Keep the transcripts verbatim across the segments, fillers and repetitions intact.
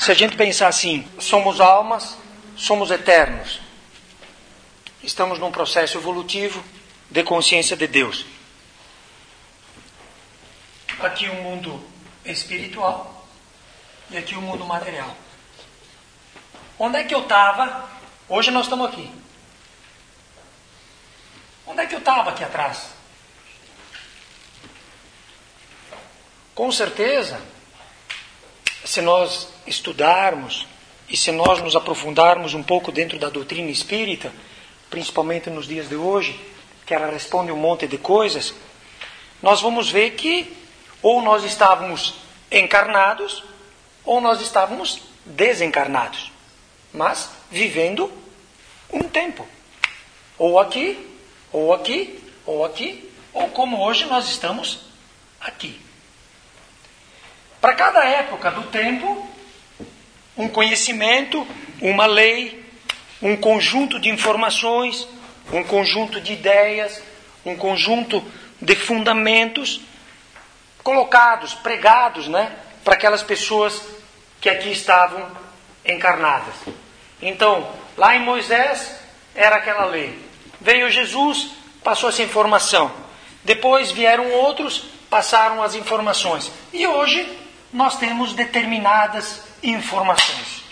se a gente pensar assim, somos almas, somos eternos. Estamos num processo evolutivo de consciência de Deus. Aqui o mundo espiritual e aqui o mundo material. Onde é que eu estava? Hoje nós estamos aqui. Onde é que eu estava aqui atrás? Com certeza, se nós estudarmos e se nós nos aprofundarmos um pouco dentro da doutrina espírita, principalmente nos dias de hoje, que ela responde um monte de coisas, nós vamos ver que ou nós estávamos encarnados ou nós estávamos desencarnados, mas vivendo um tempo. Ou aqui, ou aqui, ou aqui, ou como hoje nós estamos aqui. Para cada época do tempo, um conhecimento, uma lei, um conjunto de informações, um conjunto de ideias, um conjunto de fundamentos colocados, pregados, né, para aquelas pessoas que aqui estavam encarnadas. Então, lá em Moisés era aquela lei. Veio Jesus, passou essa informação. Depois vieram outros, passaram as informações. E hoje nós temos determinadas informações.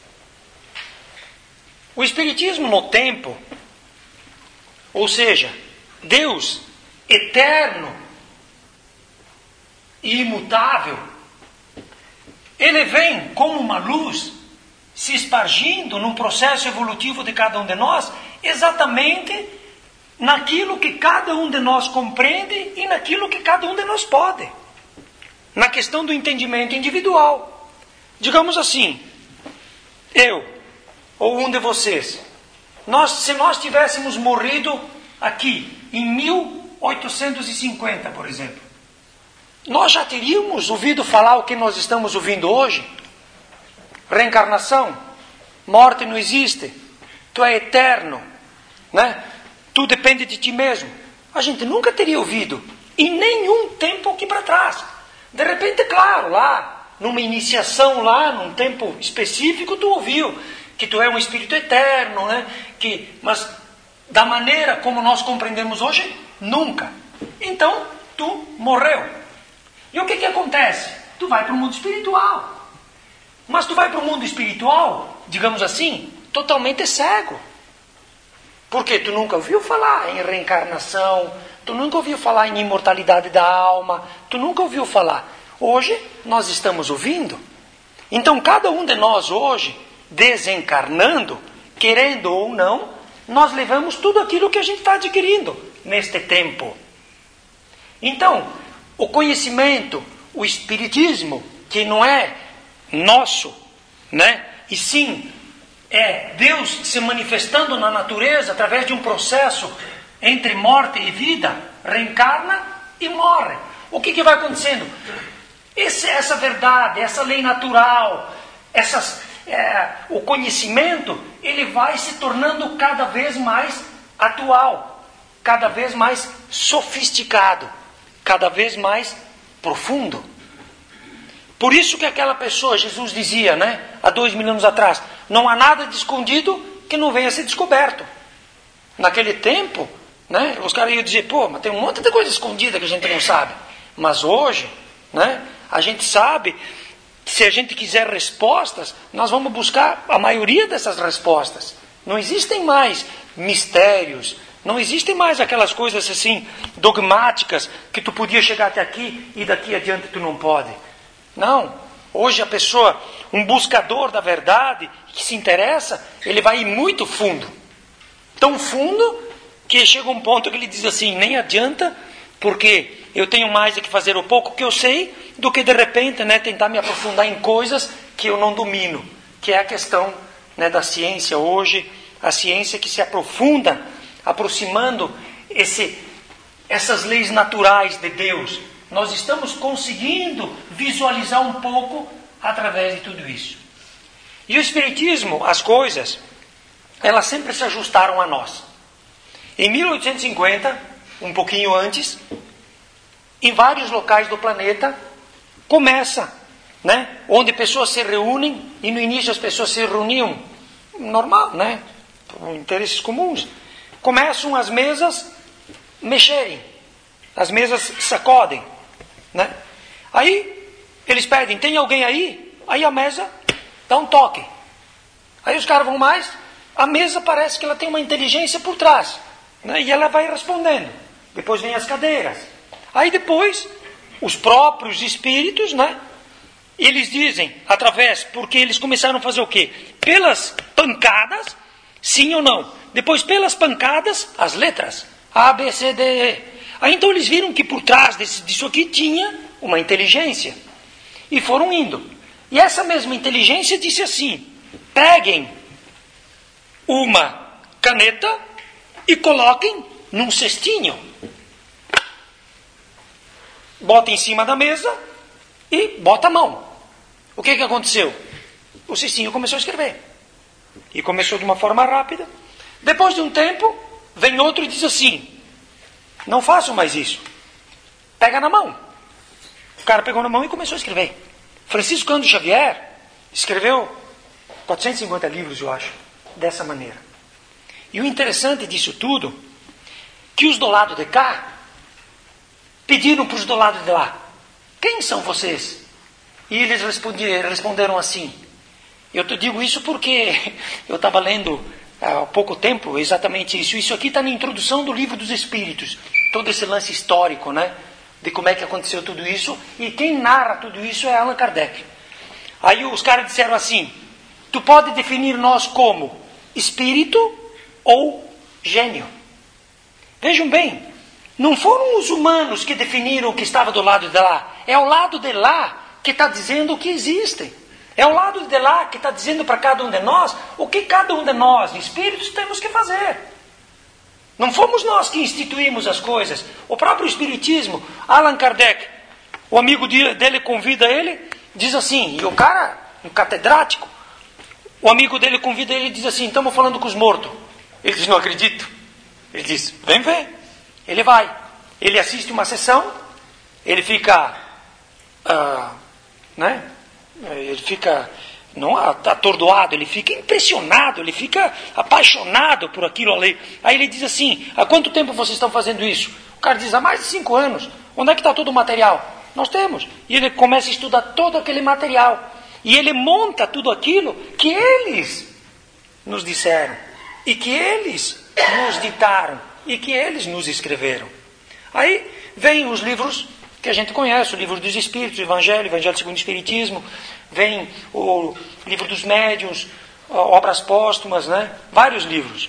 O Espiritismo no tempo, ou seja, Deus eterno e imutável, ele vem como uma luz se espargindo num processo evolutivo de cada um de nós, exatamente naquilo que cada um de nós compreende e naquilo que cada um de nós pode. Na questão do entendimento individual. Digamos assim, eu ou um de vocês, nós, se nós tivéssemos morrido aqui em mil oitocentos e cinquenta, por exemplo, nós já teríamos ouvido falar o que nós estamos ouvindo hoje? Reencarnação, morte não existe, tu é eterno, né? Tu depende de ti mesmo. A gente nunca teria ouvido em nenhum tempo aqui para trás. De repente, claro, lá, numa iniciação lá, num tempo específico, tu ouviu que tu é um espírito eterno, né? Que, mas da maneira como nós compreendemos hoje, nunca. Então, tu morreu. E o que que acontece? Tu vai para o mundo espiritual. Mas tu vai para o mundo espiritual, digamos assim, totalmente cego. Porque tu nunca ouviu falar em reencarnação, tu nunca ouviu falar em imortalidade da alma, tu nunca ouviu falar. Hoje, nós estamos ouvindo. Então, cada um de nós hoje, desencarnando, querendo ou não, nós levamos tudo aquilo que a gente está adquirindo neste tempo. Então, o conhecimento, o espiritismo, que não é nosso, né? E sim, é Deus se manifestando na natureza através de um processo entre morte e vida, reencarna e morre. O que, que vai acontecendo? Esse, essa verdade, essa lei natural, essas, é, o conhecimento, ele vai se tornando cada vez mais atual, cada vez mais sofisticado, cada vez mais profundo. Por isso que aquela pessoa, Jesus dizia, né, há dois mil anos atrás, não há nada de escondido que não venha a ser descoberto. Naquele tempo, né, os caras iam dizer, pô, mas tem um monte de coisa escondida que a gente não sabe. Mas hoje, né, a gente sabe, se a gente quiser respostas, nós vamos buscar a maioria dessas respostas. Não existem mais mistérios, não existem mais aquelas coisas assim, dogmáticas, que tu podia chegar até aqui e daqui adiante tu não pode. Não, hoje a pessoa, um buscador da verdade, que se interessa, ele vai ir muito fundo. Tão fundo que chega um ponto que ele diz assim, nem adianta, porque eu tenho mais é que fazer o pouco que eu sei, do que de repente, né, tentar me aprofundar em coisas que eu não domino. Que é a questão, né, da ciência hoje, a ciência que se aprofunda, aproximando esse, essas leis naturais de Deus. Nós estamos conseguindo visualizar um pouco através de tudo isso. E o Espiritismo, as coisas, elas sempre se ajustaram a nós. Em mil oitocentos e cinquenta, um pouquinho antes, em vários locais do planeta, começa, né? Onde pessoas se reúnem, e no início as pessoas se reuniam normal, né? Por interesses comuns. Começam as mesas mexerem, as mesas sacodem, né? Aí eles pedem, tem alguém aí? Aí a mesa dá um toque. Aí os caras vão mais, a mesa parece que ela tem uma inteligência por trás, né? E ela vai respondendo. Depois vem as cadeiras. Aí depois, os próprios espíritos, né? Eles dizem, através, porque eles começaram a fazer o quê? Pelas pancadas, sim ou não. Depois, pelas pancadas, as letras. A, B, C, D, E. Aí então eles viram que por trás desse, disso aqui tinha uma inteligência. E foram indo. E essa mesma inteligência disse assim, peguem uma caneta e coloquem num cestinho. Bota em cima da mesa e bota a mão. O que que aconteceu? O cestinho começou a escrever. E começou de uma forma rápida. Depois de um tempo, vem outro e diz assim, não façam mais isso. Pega na mão. O cara pegou na mão e começou a escrever. Francisco Cândido Xavier escreveu quatrocentos e cinquenta livros, eu acho, dessa maneira. E o interessante disso tudo, que os do lado de cá pediram para os do lado de lá, quem são vocês? E eles responderam assim, eu te digo isso porque eu estava lendo há pouco tempo exatamente isso. Isso aqui está na introdução do Livro dos Espíritos, todo esse lance histórico, né? De como é que aconteceu tudo isso, e quem narra tudo isso é Allan Kardec. Aí os caras disseram assim, tu pode definir nós como espírito ou gênio. Vejam bem, não foram os humanos que definiram o que estava do lado de lá, é o lado de lá que está dizendo o que existe. É o lado de lá que está dizendo para cada um de nós o que cada um de nós, espíritos, temos que fazer. Não fomos nós que instituímos as coisas. O próprio Espiritismo, Allan Kardec, o amigo dele convida ele, diz assim, e o cara, um catedrático, o amigo dele convida ele e diz assim, estamos falando com os mortos. Ele diz, não acredito. Ele diz, vem ver. Ele vai. Ele assiste uma sessão, ele fica... Uh, né? Ele fica não atordoado, ele fica impressionado, ele fica apaixonado por aquilo ali. Aí ele diz assim, há quanto tempo vocês estão fazendo isso? O cara diz, há mais de cinco anos. Onde é que está todo o material? Nós temos. E ele começa a estudar todo aquele material. E ele monta tudo aquilo que eles nos disseram. E que eles nos ditaram. E que eles nos escreveram. Aí vem os livros que a gente conhece, o Livro dos Espíritos, o Evangelho, o Evangelho segundo o Espiritismo, vem o Livro dos Médiuns, obras póstumas, né? Vários livros.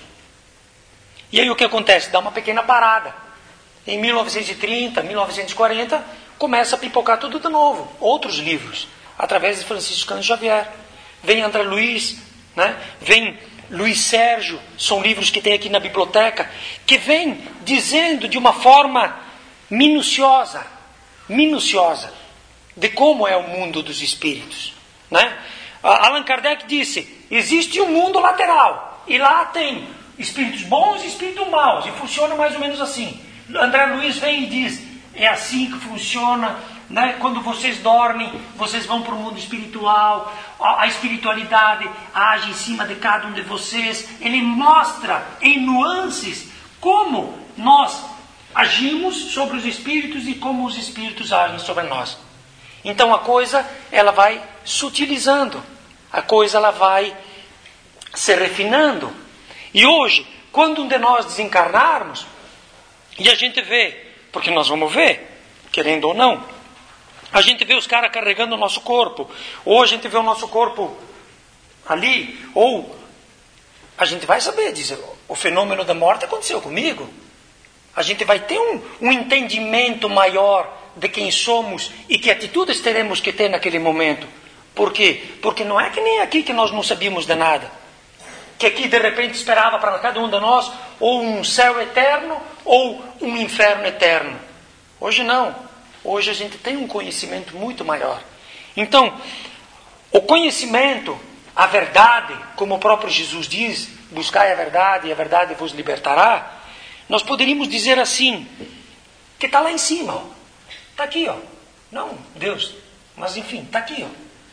E aí o que acontece? Dá uma pequena parada. Em mil novecentos e trinta, mil novecentos e quarenta, começa a pipocar tudo de novo. Outros livros, através de Francisco Cândido Xavier. Vem André Luiz, né? Vem Luiz Sérgio, são livros que tem aqui na biblioteca, que vem dizendo de uma forma minuciosa, minuciosa, de como é o mundo dos espíritos, né? Allan Kardec disse, existe um mundo lateral, e lá tem espíritos bons e espíritos maus, e funciona mais ou menos assim. André Luiz vem e diz, é assim que funciona, né? Quando vocês dormem, vocês vão para o mundo espiritual, a, a espiritualidade age em cima de cada um de vocês. Ele mostra em nuances como nós agimos sobre os espíritos e como os espíritos agem sobre nós. Então a coisa, ela vai sutilizando, a coisa ela vai se refinando. E hoje, quando um de nós desencarnarmos, e a gente vê, porque nós vamos ver, querendo ou não, a gente vê os caras carregando o nosso corpo, ou a gente vê o nosso corpo ali, ou a gente vai saber, dizer, o fenômeno da morte aconteceu comigo. A gente vai ter um, um entendimento maior de quem somos e que atitudes teremos que ter naquele momento. Por quê? Porque não é que nem aqui que nós não sabíamos de nada. Que aqui de repente esperava para cada um de nós ou um céu eterno ou um inferno eterno. Hoje não. Hoje a gente tem um conhecimento muito maior. Então, o conhecimento, a verdade, como o próprio Jesus diz, buscai a verdade e a verdade vos libertará. Nós poderíamos dizer assim, que está lá em cima, está aqui, ó. Não, Deus, mas enfim, está aqui, ó.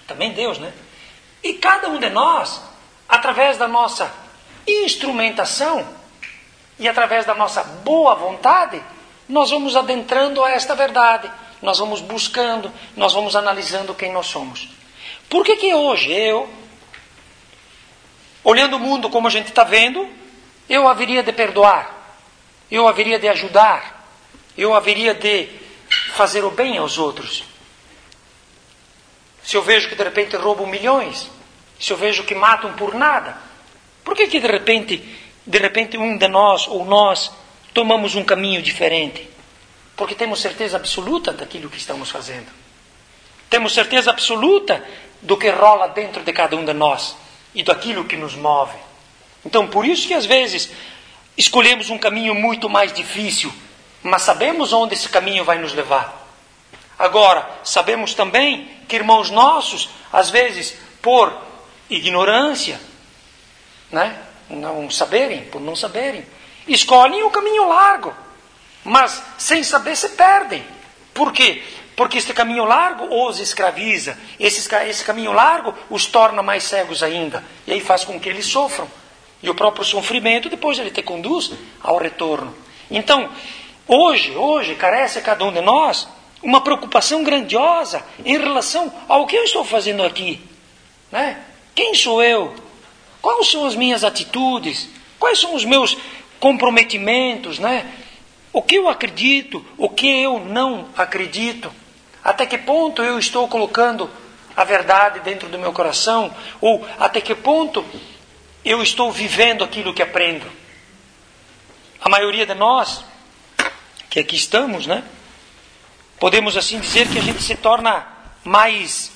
também Deus, né? E cada um de nós, através da nossa instrumentação e através da nossa boa vontade, nós vamos adentrando a esta verdade, nós vamos buscando, nós vamos analisando quem nós somos. Por que que hoje eu, olhando o mundo como a gente está vendo, eu haveria de perdoar, eu haveria de ajudar, eu haveria de fazer o bem aos outros? Se eu vejo que de repente roubam milhões, se eu vejo que matam por nada, por que que de repente, de repente um de nós ou nós tomamos um caminho diferente? Porque temos certeza absoluta daquilo que estamos fazendo. Temos certeza absoluta do que rola dentro de cada um de nós e daquilo que nos move. Então, por isso que às vezes escolhemos um caminho muito mais difícil, mas sabemos onde esse caminho vai nos levar. Agora, sabemos também que irmãos nossos, às vezes, por ignorância, né? Não saberem, por não saberem, escolhem o caminho largo, mas sem saber se perdem. Por quê? Porque este caminho largo os escraviza, esse, esse caminho largo os torna mais cegos ainda, e aí faz com que eles sofram, e o próprio sofrimento depois ele te conduz ao retorno. Então, hoje, hoje carece cada um de nós uma preocupação grandiosa em relação ao que eu estou fazendo aqui, né? Quem sou eu? Quais são as minhas atitudes? Quais são os meus comprometimentos, né? O que eu acredito, o que eu não acredito? Até que ponto eu estou colocando a verdade dentro do meu coração? Ou até que ponto eu estou vivendo aquilo que aprendo? A maioria de nós, que aqui estamos, né? Podemos assim dizer que a gente se torna mais,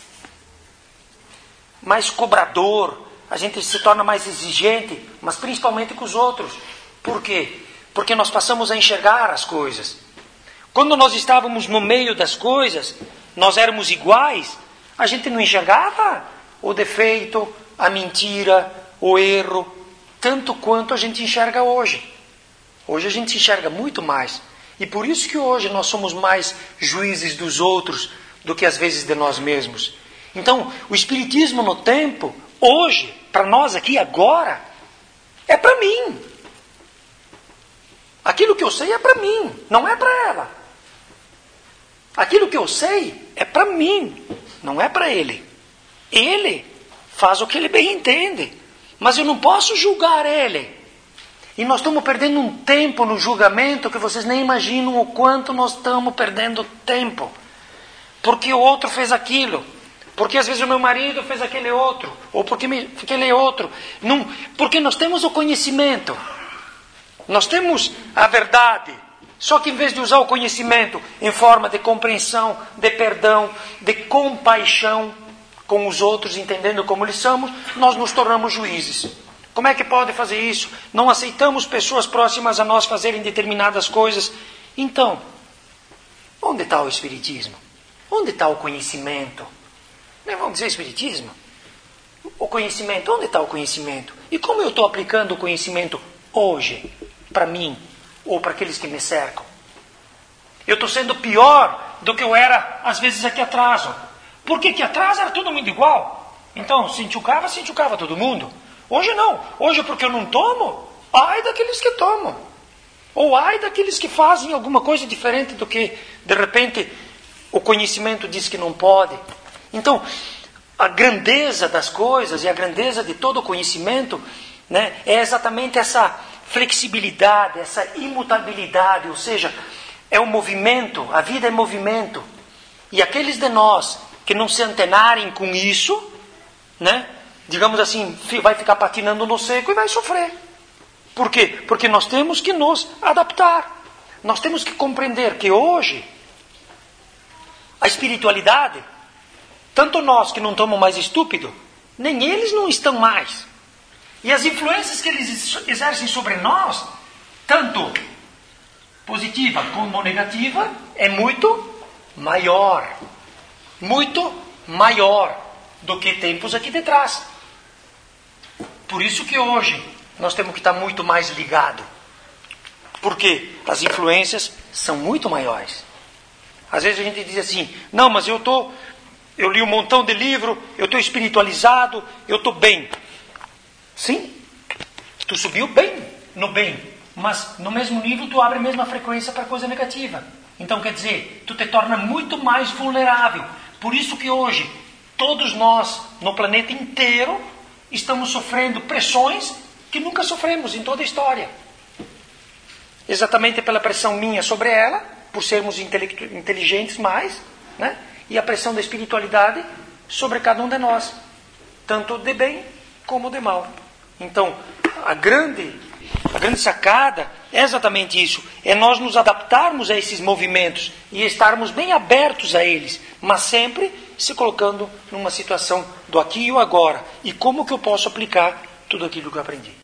mais cobrador, a gente se torna mais exigente, mas principalmente com os outros. Por quê? Porque nós passamos a enxergar as coisas. Quando nós estávamos no meio das coisas, nós éramos iguais, a gente não enxergava o defeito, a mentira, o erro, tanto quanto a gente enxerga hoje. Hoje a gente enxerga muito mais. E por isso que hoje nós somos mais juízes dos outros do que às vezes de nós mesmos. Então, o Espiritismo no tempo, hoje, para nós aqui agora, é para mim. Aquilo que eu sei é para mim, não é para ela. Aquilo que eu sei é para mim, não é para ele. Ele faz o que ele bem entende, mas eu não posso julgar ele. E nós estamos perdendo um tempo no julgamento que vocês nem imaginam o quanto nós estamos perdendo tempo. Porque o outro fez aquilo. Porque às vezes o meu marido fez aquele outro. Ou porque me, aquele outro. Não, porque nós temos o conhecimento. Nós temos a verdade. Só que em vez de usar o conhecimento em forma de compreensão, de perdão, de compaixão com os outros, entendendo como eles somos, nós nos tornamos juízes. Como é que pode fazer isso? Não aceitamos pessoas próximas a nós fazerem determinadas coisas. Então, onde está o Espiritismo? Onde está o conhecimento? Não vamos dizer Espiritismo? O conhecimento, onde está o conhecimento? E como eu estou aplicando o conhecimento hoje, para mim, ou para aqueles que me cercam? Eu estou sendo pior do que eu era, às vezes, aqui atrás. Porque aqui atrás era todo mundo igual. Então, se enxucava, se enxucava todo mundo. Hoje não. Hoje porque eu não tomo, ai daqueles que tomam. Ou ai daqueles que fazem alguma coisa diferente do que, de repente, o conhecimento diz que não pode. Então, a grandeza das coisas e a grandeza de todo o conhecimento, né, é exatamente essa flexibilidade, essa imutabilidade, ou seja, é um movimento, a vida é movimento. E aqueles de nós que não se antenarem com isso, né, digamos assim, vai ficar patinando no seco e vai sofrer. Por quê? Porque nós temos que nos adaptar. Nós temos que compreender que hoje a espiritualidade, tanto nós que não estamos mais estúpidos, nem eles não estão mais. E as influências que eles exercem sobre nós, tanto positiva como negativa, é muito maior. Muito maior do que tempos aqui de trás. Por isso que hoje nós temos que estar muito mais ligados. Porque as influências são muito maiores. Às vezes a gente diz assim, não, mas eu estou eu li um montão de livro, eu estou espiritualizado, eu estou bem. Sim, tu subiu bem, no bem, mas no mesmo nível tu abre a mesma frequência para coisa negativa. Então quer dizer, tu te torna muito mais vulnerável. Por isso que hoje, todos nós, no planeta inteiro, estamos sofrendo pressões que nunca sofremos em toda a história. Exatamente pela pressão minha sobre ela, por sermos inteligentes mais, né? E a pressão da espiritualidade sobre cada um de nós, tanto de bem como de mal. Então, a grande, a grande sacada é exatamente isso, é nós nos adaptarmos a esses movimentos e estarmos bem abertos a eles, mas sempre se colocando numa situação do aqui e o agora. E como que eu posso aplicar tudo aquilo que eu aprendi?